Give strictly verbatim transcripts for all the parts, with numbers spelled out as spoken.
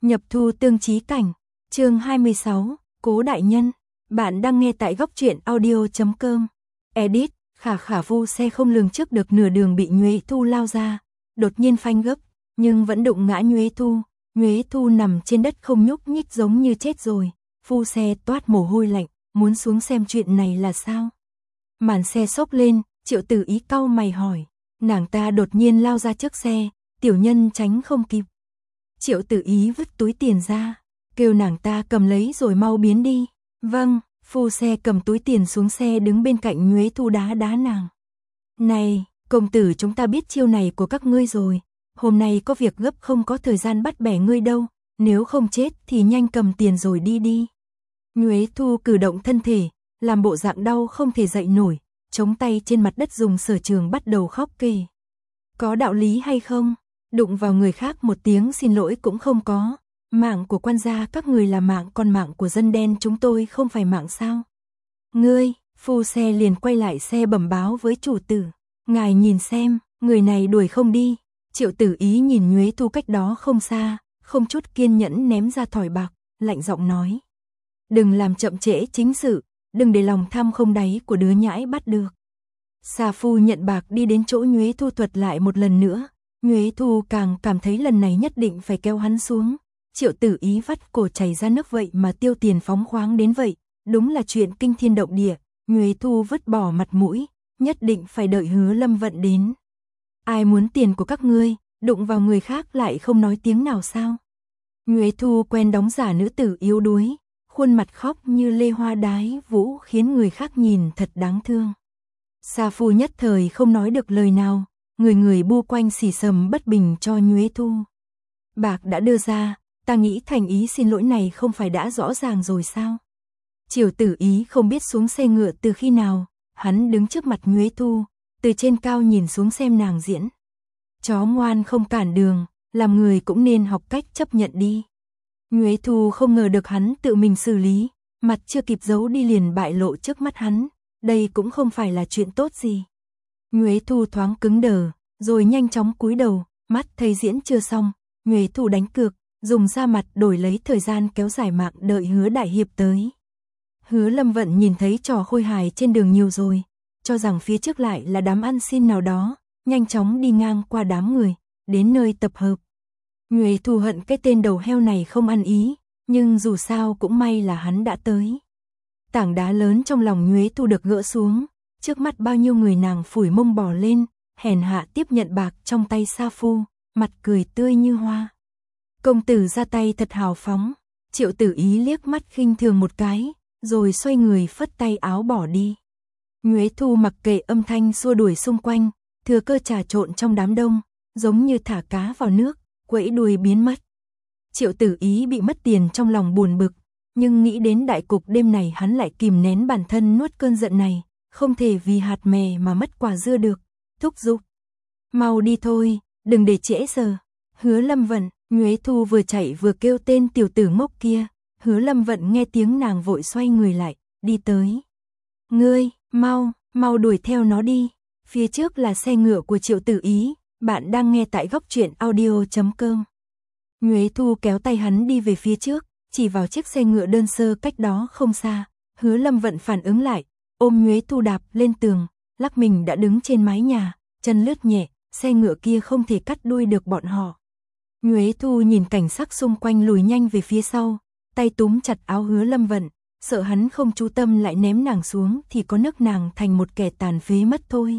Nhập thu tương chí cảnh, chương hai mươi sáu, Cố đại nhân. Bạn đang nghe tại góc truyện audio chấm com. Edit, khả khả vu xe không lường trước được nửa đường bị Nhuế Thu lao ra, đột nhiên phanh gấp, nhưng vẫn đụng ngã Nhuế Thu. Nhuế Thu nằm trên đất không nhúc nhích giống như chết rồi, phu xe toát mồ hôi lạnh, muốn xuống xem chuyện này là sao. Màn xe xốc lên, Triệu Tử Ý cau mày hỏi, nàng ta đột nhiên lao ra trước xe, tiểu nhân tránh không kịp. Triệu Tử Ý vứt túi tiền ra, kêu nàng ta cầm lấy rồi mau biến đi. Vâng, phu xe cầm túi tiền xuống xe đứng bên cạnh Nhuế Thu đá đá nàng. Này, công tử, chúng ta biết chiêu này của các ngươi rồi, hôm nay có việc gấp không có thời gian bắt bẻ ngươi đâu, nếu không chết thì nhanh cầm tiền rồi đi đi. Nhuế Thu cử động thân thể, làm bộ dạng đau không thể dậy nổi, chống tay trên mặt đất dùng sở trường bắt đầu khóc kể. Có đạo lý hay không? Đụng vào người khác một tiếng xin lỗi cũng không có. Mạng của quan gia các người là mạng, còn mạng của dân đen chúng tôi không phải mạng sao? Ngươi, phu xe liền quay lại xe bẩm báo với chủ tử. Ngài nhìn xem, người này đuổi không đi. Triệu Tử Ý nhìn Nhuế Thu cách đó không xa, không chút kiên nhẫn ném ra thỏi bạc, lạnh giọng nói. Đừng làm chậm trễ chính sự, đừng để lòng tham không đáy của đứa nhãi bắt được. Sa phu nhận bạc đi đến chỗ Nhuế Thu thuật lại một lần nữa. Nhuế Thu càng cảm thấy lần này nhất định phải kéo hắn xuống. Triệu Tử Ý vắt cổ chảy ra nước vậy mà tiêu tiền phóng khoáng đến vậy, đúng là chuyện kinh thiên động địa. Nhuế Thu vứt bỏ mặt mũi, nhất định phải đợi Hứa Lâm Vận đến. Ai muốn tiền của các ngươi, đụng vào người khác lại không nói tiếng nào sao? Nhuế Thu quen đóng giả nữ tử yếu đuối, khuôn mặt khóc như lê hoa đái vũ khiến người khác nhìn thật đáng thương. Sa phu nhất thời không nói được lời nào, người người bu quanh xì xầm bất bình cho Nhuế Thu. Bạc đã đưa ra, ta nghĩ thành ý xin lỗi này không phải đã rõ ràng rồi sao? Triệu Tử Ý không biết xuống xe ngựa từ khi nào, hắn đứng trước mặt Nhuế Thu, từ trên cao nhìn xuống xem nàng diễn. Chó ngoan không cản đường, làm người cũng nên học cách chấp nhận đi. Nhuế Thu không ngờ được hắn tự mình xử lý, mặt chưa kịp giấu đi liền bại lộ trước mắt hắn, đây cũng không phải là chuyện tốt gì. Nhuế Thu thoáng cứng đờ, rồi nhanh chóng cúi đầu, mắt thấy diễn chưa xong, Nhuế Thu đánh cược, dùng da mặt đổi lấy thời gian kéo dài mạng đợi Hứa đại hiệp tới. Hứa Lâm Vận nhìn thấy trò khôi hài trên đường nhiều rồi, cho rằng phía trước lại là đám ăn xin nào đó, nhanh chóng đi ngang qua đám người, đến nơi tập hợp. Nhuế Thu hận cái tên đầu heo này không ăn ý, nhưng dù sao cũng may là hắn đã tới. Tảng đá lớn trong lòng Nhuế Thu được gỡ xuống, trước mắt bao nhiêu người nàng phủi mông bò lên, hèn hạ tiếp nhận bạc trong tay sa phu, mặt cười tươi như hoa. Công tử ra tay thật hào phóng. Triệu Tử Ý liếc mắt khinh thường một cái, rồi xoay người phất tay áo bỏ đi. Nhuế Thu mặc kệ âm thanh xua đuổi xung quanh, thừa cơ trà trộn trong đám đông, giống như thả cá vào nước, quẫy đuôi biến mất. Triệu Tử Ý bị mất tiền trong lòng buồn bực, nhưng nghĩ đến đại cục đêm này hắn lại kìm nén bản thân nuốt cơn giận này, không thể vì hạt mè mà mất quả dưa được, thúc giục. Mau đi thôi, đừng để trễ giờ. Hứa Lâm Vận. Nhuế Thu vừa chạy vừa kêu tên tiểu tử ngốc kia, Hứa Lâm Vận nghe tiếng nàng vội xoay người lại, đi tới. Ngươi, mau, mau đuổi theo nó đi, phía trước là xe ngựa của Triệu Tử Ý, bạn đang nghe tại góc truyện audio chấm com. Nhuế Thu kéo tay hắn đi về phía trước, chỉ vào chiếc xe ngựa đơn sơ cách đó không xa. Hứa Lâm Vận phản ứng lại, ôm Nhuế Thu đạp lên tường, lắc mình đã đứng trên mái nhà, chân lướt nhẹ, xe ngựa kia không thể cắt đuôi được bọn họ. Nhuế Thu nhìn cảnh sắc xung quanh lùi nhanh về phía sau, tay túm chặt áo Hứa Lâm Vận, sợ hắn không chú tâm lại ném nàng xuống thì có nức nàng thành một kẻ tàn phế mất thôi.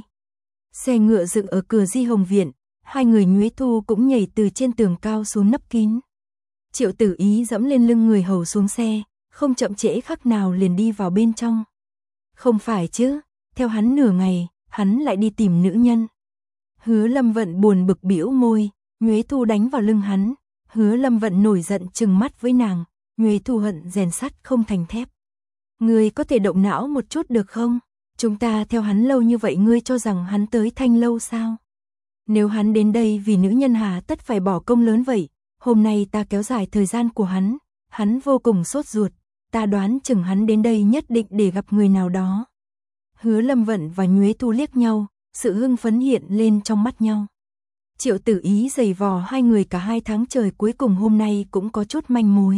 Xe ngựa dựng ở cửa Di Hồng Viện, hai người Nhuế Thu cũng nhảy từ trên tường cao xuống nấp kín. Triệu Tử Ý dẫm lên lưng người hầu xuống xe, không chậm trễ khắc nào liền đi vào bên trong. Không phải chứ, theo hắn nửa ngày, hắn lại đi tìm nữ nhân. Hứa Lâm Vận buồn bực bĩu môi. Nhuế Thu đánh vào lưng hắn, Hứa Lâm Vận nổi giận trừng mắt với nàng, Nhuế Thu hận rèn sắt không thành thép. Ngươi có thể động não một chút được không? Chúng ta theo hắn lâu như vậy ngươi cho rằng hắn tới Thanh Lâu sao? Nếu hắn đến đây vì nữ nhân hà tất phải bỏ công lớn vậy, hôm nay ta kéo dài thời gian của hắn, hắn vô cùng sốt ruột, ta đoán chừng hắn đến đây nhất định để gặp người nào đó. Hứa Lâm Vận và Nhuế Thu liếc nhau, sự hưng phấn hiện lên trong mắt nhau. Triệu Tử Ý giày vò hai người cả hai tháng trời, cuối cùng hôm nay cũng có chút manh mối.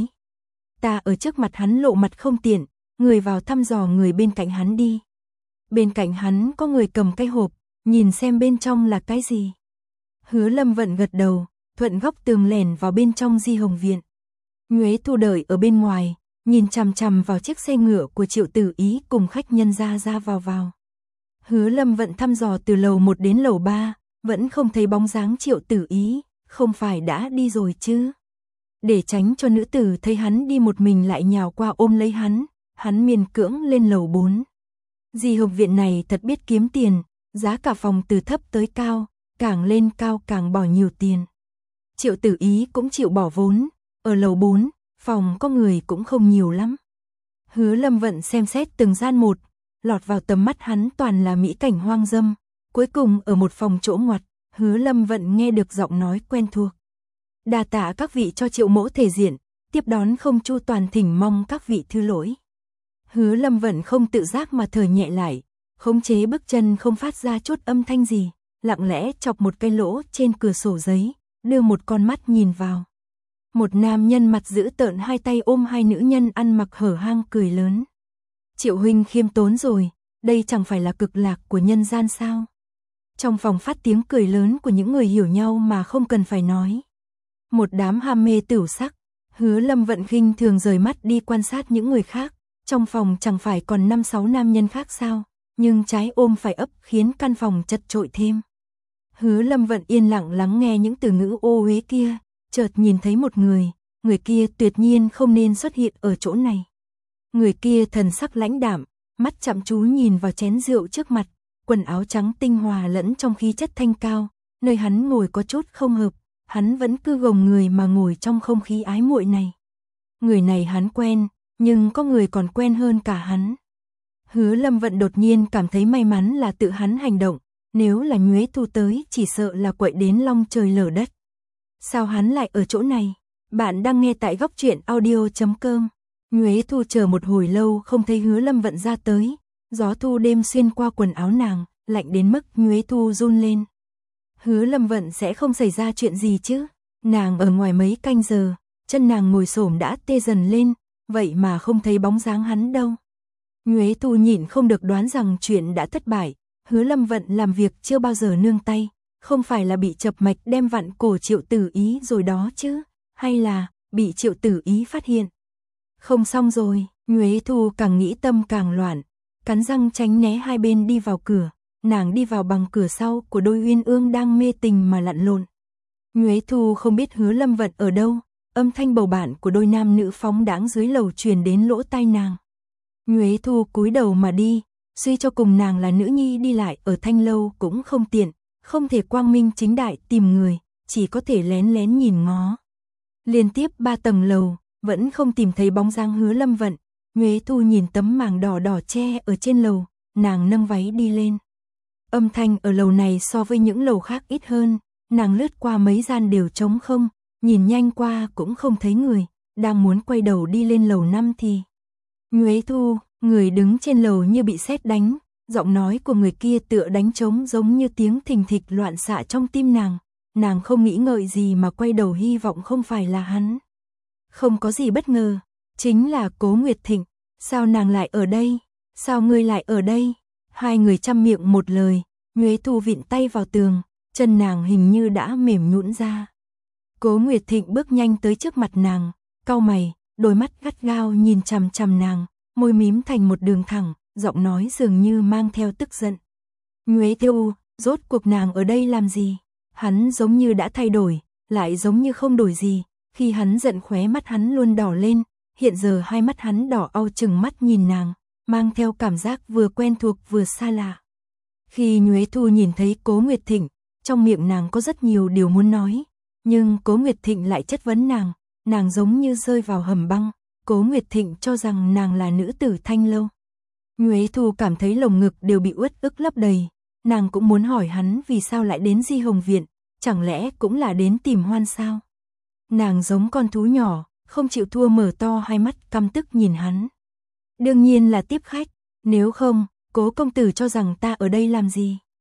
Ta ở trước mặt hắn lộ mặt không tiện, người vào thăm dò người bên cạnh hắn đi. Bên cạnh hắn có người cầm cái hộp, nhìn xem bên trong là cái gì. Hứa Lâm Vận gật đầu, thuận góc tường lẻn vào bên trong Di Hồng viện. Nhuế Thu đợi ở bên ngoài, nhìn chằm chằm vào chiếc xe ngựa của Triệu Tử Ý cùng khách nhân ra ra vào vào. Hứa Lâm Vận thăm dò từ lầu một đến lầu ba, vẫn không thấy bóng dáng Triệu Tử Ý, không phải đã đi rồi chứ. Để tránh cho nữ tử thấy hắn đi một mình lại nhào qua ôm lấy hắn, hắn miền cưỡng lên lầu bốn. Di Hồng viện này thật biết kiếm tiền, giá cả phòng từ thấp tới cao, càng lên cao càng bỏ nhiều tiền. Triệu Tử Ý cũng chịu bỏ vốn, ở lầu bốn, phòng có người cũng không nhiều lắm. Hứa Lâm Vận xem xét từng gian một, lọt vào tầm mắt hắn toàn là mỹ cảnh hoang dâm. Cuối cùng ở một phòng chỗ ngoặt, Hứa Lâm Vận nghe được giọng nói quen thuộc. Đa tạ các vị cho Triệu mỗ thể diện, tiếp đón không chu toàn, thỉnh mong các vị thứ lỗi. Hứa Lâm Vận không tự giác mà thở nhẹ lại, khống chế bước chân không phát ra chút âm thanh gì, lặng lẽ chọc một cái lỗ trên cửa sổ giấy, đưa một con mắt nhìn vào. Một nam nhân mặt dữ tợn hai tay ôm hai nữ nhân ăn mặc hở hang cười lớn. Triệu huynh khiêm tốn rồi, đây chẳng phải là cực lạc của nhân gian sao? Trong phòng phát tiếng cười lớn của những người hiểu nhau mà không cần phải nói. Một đám ham mê tửu sắc, Hứa Lâm Vận khinh thường rời mắt đi quan sát những người khác. Trong phòng chẳng phải còn năm sáu nam nhân khác sao, nhưng trái ôm phải ấp khiến căn phòng chật chội thêm. Hứa Lâm Vận yên lặng lắng nghe những từ ngữ ô uế kia, chợt nhìn thấy một người, người kia tuyệt nhiên không nên xuất hiện ở chỗ này. Người kia thần sắc lãnh đạm, mắt chăm chú nhìn vào chén rượu trước mặt, quần áo trắng tinh hòa lẫn trong khí chất thanh cao, nơi hắn ngồi có chút không hợp, hắn vẫn cứ gồng người mà ngồi trong không khí ái muội này. Người này hắn quen, nhưng có người còn quen hơn cả hắn. Hứa Lâm Vận đột nhiên cảm thấy may mắn là tự hắn hành động, nếu là Nhuế Thu tới chỉ sợ là quậy đến long trời lở đất. Sao hắn lại ở chỗ này? Bạn đang nghe tại góc truyện audio chấm com. Nhuế Thu chờ một hồi lâu không thấy Hứa Lâm Vận ra tới, gió thu đêm xuyên qua quần áo nàng, lạnh đến mức Nhuế Thu run lên. Hứa Lâm Vận sẽ không xảy ra chuyện gì chứ? Nàng ở ngoài mấy canh giờ, chân nàng ngồi xổm đã tê dần lên, vậy mà không thấy bóng dáng hắn đâu. Nhuế Thu nhịn không được đoán rằng chuyện đã thất bại, Hứa Lâm Vận làm việc chưa bao giờ nương tay, không phải là bị chập mạch đem vặn cổ Triệu Tử Ý rồi đó chứ, hay là bị Triệu Tử Ý phát hiện. Không xong rồi, Nhuế Thu càng nghĩ tâm càng loạn, cắn răng tránh né hai bên đi vào cửa, nàng đi vào bằng cửa sau của đôi uyên ương đang mê tình mà lặn lộn. Nhuế Thu không biết Hứa Lâm Vận ở đâu, âm thanh bầu bạn của đôi nam nữ phóng đãng dưới lầu truyền đến lỗ tai nàng. Nhuế Thu cúi đầu mà đi, suy cho cùng nàng là nữ nhi đi lại ở Thanh Lâu cũng không tiện, không thể quang minh chính đại tìm người, chỉ có thể lén lén nhìn ngó. Liên tiếp ba tầng lầu, vẫn không tìm thấy bóng dáng Hứa Lâm Vận. Nhuế Thu nhìn tấm màng đỏ đỏ che ở trên lầu, nàng nâng váy đi lên. Âm thanh ở lầu này so với những lầu khác ít hơn, nàng lướt qua mấy gian đều trống không, nhìn nhanh qua cũng không thấy người, đang muốn quay đầu đi lên lầu năm thì. Nhuế Thu, người đứng trên lầu như bị sét đánh, giọng nói của người kia tựa đánh trống giống như tiếng thình thịch loạn xạ trong tim nàng, nàng không nghĩ ngợi gì mà quay đầu hy vọng không phải là hắn. Không có gì bất ngờ, chính là Cố Nguyệt Thịnh, sao nàng lại ở đây, sao ngươi lại ở đây, hai người chăm miệng một lời, Nhuế Thu vịn tay vào tường, chân nàng hình như đã mềm nhũn ra. Cố Nguyệt Thịnh bước nhanh tới trước mặt nàng, cau mày, đôi mắt gắt gao nhìn chằm chằm nàng, môi mím thành một đường thẳng, giọng nói dường như mang theo tức giận. Nhuế Thu, rốt cuộc nàng ở đây làm gì? Hắn giống như đã thay đổi, lại giống như không đổi gì, khi hắn giận khóe mắt hắn luôn đỏ lên, hiện giờ hai mắt hắn đỏ au chừng mắt nhìn nàng, mang theo cảm giác vừa quen thuộc vừa xa lạ. Khi Nhuế Thu nhìn thấy Cố Nguyệt Thịnh, trong miệng nàng có rất nhiều điều muốn nói, nhưng Cố Nguyệt Thịnh lại chất vấn nàng, nàng giống như rơi vào hầm băng, Cố Nguyệt Thịnh cho rằng nàng là nữ tử Thanh Lâu. Nhuế Thu cảm thấy lồng ngực đều bị uất ức lấp đầy, nàng cũng muốn hỏi hắn vì sao lại đến Di Hồng viện, chẳng lẽ cũng là đến tìm hoan sao? Nàng giống con thú nhỏ, không chịu thua mở to hai mắt căm tức nhìn hắn. Đương nhiên là tiếp khách, nếu không, Cố công tử cho rằng ta ở đây làm gì?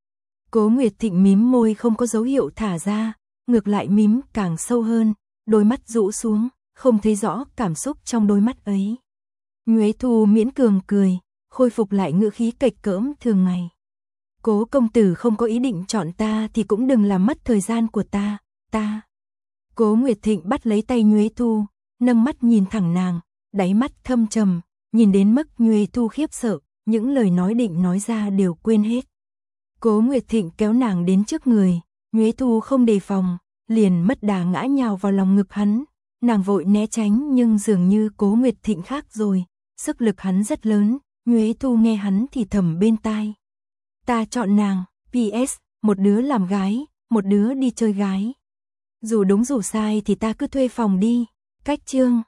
Cố Nguyệt Thịnh mím môi không có dấu hiệu thả ra, ngược lại mím càng sâu hơn, đôi mắt rũ xuống, không thấy rõ cảm xúc trong đôi mắt ấy. Nhuế Thu miễn cường cười, khôi phục lại ngữ khí cạch cỡm thường ngày. Cố công tử không có ý định chọn ta thì cũng đừng làm mất thời gian của ta, ta. Cố Nguyệt Thịnh bắt lấy tay Nhuế Thu, nâng mắt nhìn thẳng nàng, đáy mắt thâm trầm, nhìn đến mức Nhuế Thu khiếp sợ, những lời nói định nói ra đều quên hết. Cố Nguyệt Thịnh kéo nàng đến trước người, Nhuế Thu không đề phòng, liền mất đà ngã nhào vào lòng ngực hắn, nàng vội né tránh nhưng dường như Cố Nguyệt Thịnh khác rồi, sức lực hắn rất lớn, Nhuế Thu nghe hắn thì thầm bên tai. Ta chọn nàng, pê ét, một đứa làm gái, một đứa đi chơi gái. Dù đúng dù sai thì ta cứ thuê phòng đi, cách chương.